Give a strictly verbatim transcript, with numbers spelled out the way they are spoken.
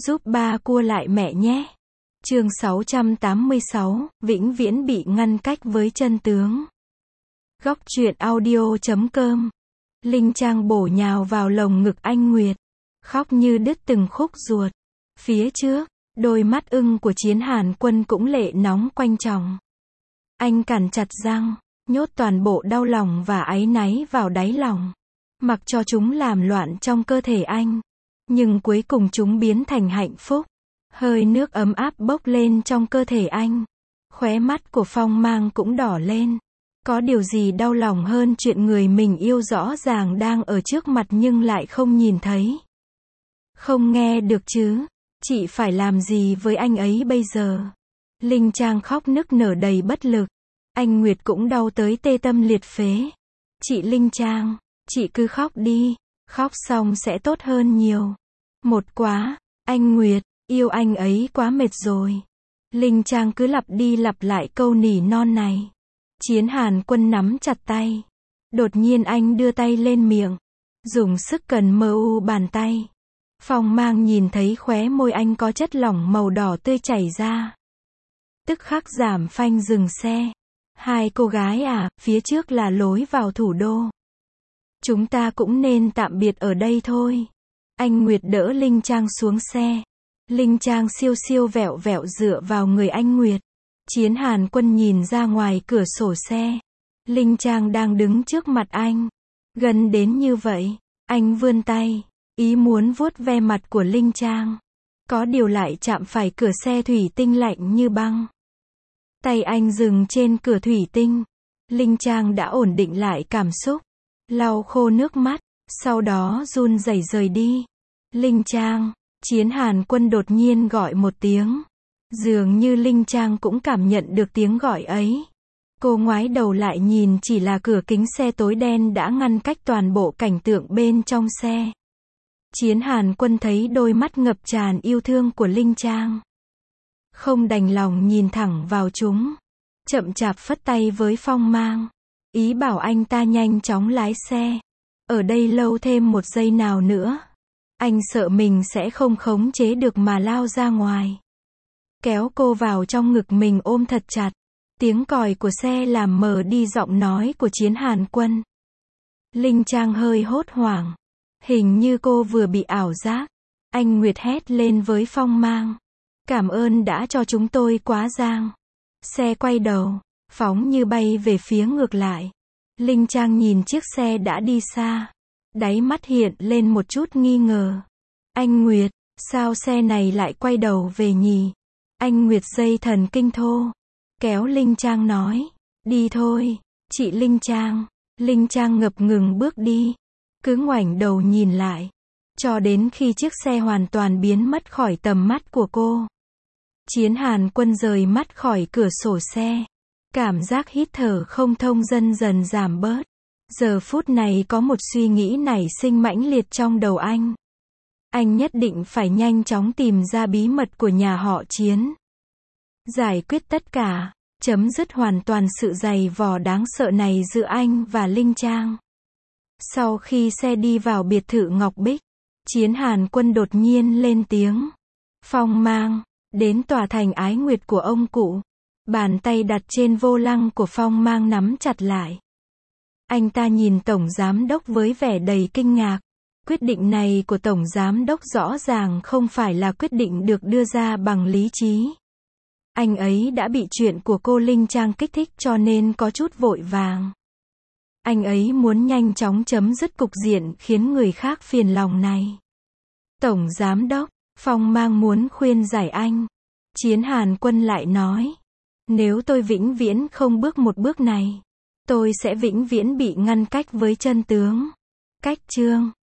Giúp ba cua lại mẹ nhé. Chương sáu trăm tám mươi sáu, vĩnh viễn bị ngăn cách với chân tướng. Góc truyện audio chấm com. Linh Trang bổ nhào vào lồng ngực anh Nguyệt, khóc như đứt từng khúc ruột. Phía trước, đôi mắt ưng của Chiến Hàn Quân cũng lệ nóng quanh tròng. Anh cắn chặt răng, nhốt toàn bộ đau lòng và áy náy vào đáy lòng, mặc cho chúng làm loạn trong cơ thể anh. Nhưng cuối cùng chúng biến thành hạnh phúc. Hơi nước ấm áp bốc lên trong cơ thể anh. Khóe mắt của Phong Mang cũng đỏ lên. Có điều gì đau lòng hơn chuyện người mình yêu rõ ràng đang ở trước mặt nhưng lại không nhìn thấy. Không nghe được chứ? Chị phải làm gì với anh ấy bây giờ? Linh Trang khóc nức nở đầy bất lực. Anh Nguyệt cũng đau tới tê tâm liệt phế. Chị Linh Trang, chị cứ khóc đi. Khóc xong sẽ tốt hơn nhiều. Một quá, anh Nguyệt, yêu anh ấy quá mệt rồi. Linh Trang cứ lặp đi lặp lại câu nỉ non này. Chiến Hàn Quân nắm chặt tay. Đột nhiên anh đưa tay lên miệng, dùng sức cần mờ u bàn tay. Phong Mang nhìn thấy khóe môi anh có chất lỏng màu đỏ tươi chảy ra. Tức khắc giảm phanh dừng xe. Hai cô gái à, phía trước là lối vào thủ đô. Chúng ta cũng nên tạm biệt ở đây thôi. Anh Nguyệt đỡ Linh Trang xuống xe. Linh Trang siêu siêu vẹo vẹo dựa vào người anh Nguyệt. Chiến Hàn Quân nhìn ra ngoài cửa sổ xe. Linh Trang đang đứng trước mặt anh. Gần đến như vậy, anh vươn tay, ý muốn vuốt ve mặt của Linh Trang. Có điều lại chạm phải cửa xe thủy tinh lạnh như băng. Tay anh dừng trên cửa thủy tinh. Linh Trang đã ổn định lại cảm xúc, lau khô nước mắt, sau đó run rẩy rời đi. Linh Trang, Chiến Hàn Quân đột nhiên gọi một tiếng. Dường như Linh Trang cũng cảm nhận được tiếng gọi ấy. Cô ngoái đầu lại nhìn chỉ là cửa kính xe tối đen đã ngăn cách toàn bộ cảnh tượng bên trong xe. Chiến Hàn Quân thấy đôi mắt ngập tràn yêu thương của Linh Trang. Không đành lòng nhìn thẳng vào chúng. Chậm chạp phất tay với Phong Mang, ý bảo anh ta nhanh chóng lái xe. Ở đây lâu thêm một giây nào nữa, anh sợ mình sẽ không khống chế được mà lao ra ngoài. Kéo cô vào trong ngực mình ôm thật chặt. Tiếng còi của xe làm mờ đi giọng nói của Chiến Hàn Quân. Linh Trang hơi hốt hoảng. Hình như cô vừa bị ảo giác. Anh Nguyệt hét lên với Phong Mang. Cảm ơn đã cho chúng tôi quá giang. Xe quay đầu, phóng như bay về phía ngược lại. Linh Trang nhìn chiếc xe đã đi xa. Đáy mắt hiện lên một chút nghi ngờ. Anh Nguyệt, sao xe này lại quay đầu về nhỉ? Anh Nguyệt dây thần kinh thô. Kéo Linh Trang nói. Đi thôi, chị Linh Trang. Linh Trang ngập ngừng bước đi. Cứ ngoảnh đầu nhìn lại. Cho đến khi chiếc xe hoàn toàn biến mất khỏi tầm mắt của cô. Chiến Hàn Quân rời mắt khỏi cửa sổ xe. Cảm giác hít thở không thông dần dần giảm bớt. Giờ phút này có một suy nghĩ nảy sinh mãnh liệt trong đầu anh. Anh nhất định phải nhanh chóng tìm ra bí mật của nhà họ Chiến. Giải quyết tất cả, chấm dứt hoàn toàn sự dày vò đáng sợ này giữa anh và Linh Trang. Sau khi xe đi vào biệt thự Ngọc Bích, Chiến Hàn Quân đột nhiên lên tiếng. Phong Mang, đến tòa thành Ái Nguyệt của ông cụ. Bàn tay đặt trên vô lăng của Phong Mang nắm chặt lại. Anh ta nhìn Tổng Giám Đốc với vẻ đầy kinh ngạc. Quyết định này của Tổng Giám Đốc rõ ràng không phải là quyết định được đưa ra bằng lý trí. Anh ấy đã bị chuyện của cô Linh Trang kích thích cho nên có chút vội vàng. Anh ấy muốn nhanh chóng chấm dứt cục diện khiến người khác phiền lòng này. Tổng Giám Đốc, Phong Mang muốn khuyên giải anh. Chiến Hàn Quân lại nói. Nếu tôi vĩnh viễn không bước một bước này, tôi sẽ vĩnh viễn bị ngăn cách với chân tướng. Cách chương